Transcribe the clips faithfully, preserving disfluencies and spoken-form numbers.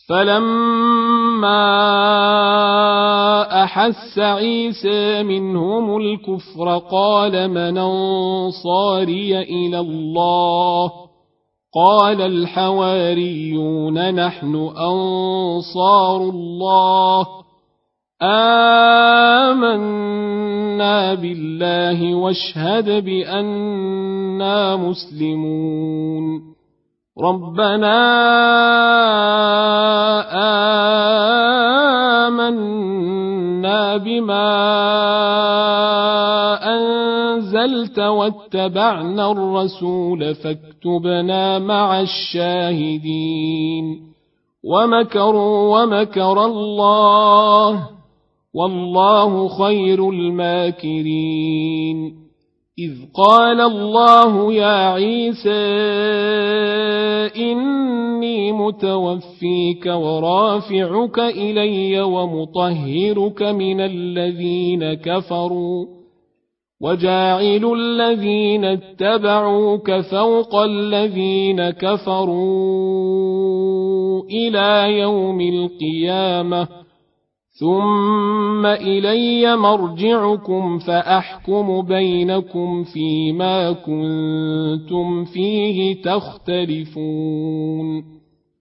فلما أحس عيسى منهم الكفر قال من أنصاري إلى الله قال الحواريون نحن أنصار الله آمنا بالله واشهد بأننا مسلمون ربنا آمنا بما أنزلت واتبعنا الرسول فاكتبنا مع الشاهدين ومكروا ومكر الله والله خير الماكرين إذ قال الله يا عيسى إني متوفيك ورافعك إلي ومطهرك من الذين كفروا وجاعل الذين اتبعوك فوق الذين كفروا إلى يوم القيامة ثم إلي مرجعكم فأحكم بينكم فيما كنتم فيه تختلفون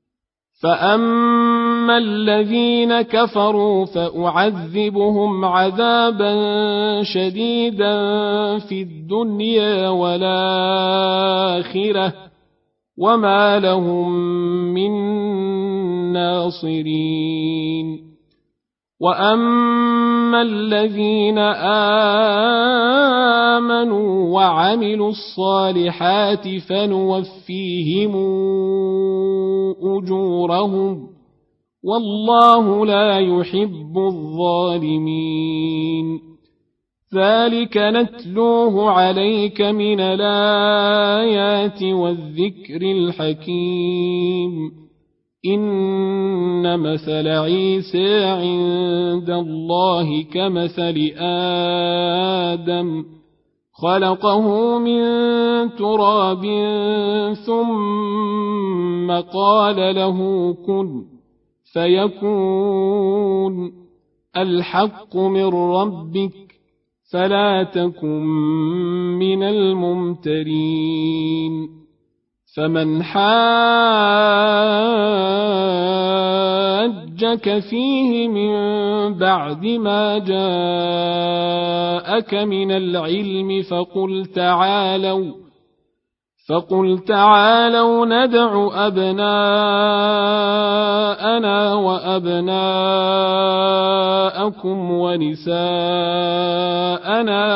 فأما الذين كفروا فأعذبهم عذابا شديدا في الدنيا والآخرة وما لهم من ناصرين وأما الذين آمنوا وعملوا الصالحات فنوفيهم أجورهم والله لا يحب الظالمين ذلك نتلوه عليك من الآيات والذكر الحكيم إن مثل عيسى عند الله كمثل آدم خلقه من تراب ثم قال له كن فيكون الحق من ربك فلا تكن من الممترين فمن حاجك فيه من بعد ما جاءك من العلم فقل تعالوا فقل تعالوا ندع أبناءنا وأبناءكم ونساءنا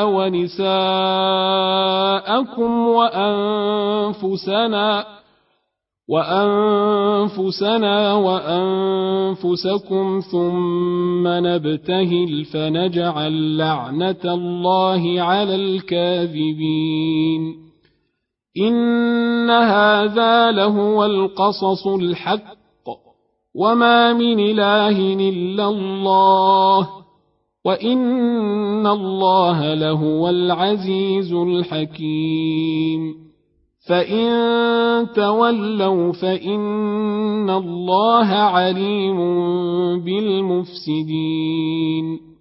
ونساءكم وأنفسنا وأنفسنا وأنفسكم ثم نبتهل فنجعل لعنة الله على الكاذبين إن هذا لهو القصص الحق وما من إله إلا الله وإن الله لهو العزيز الحكيم فإن تولوا فإن الله عليم بالمفسدين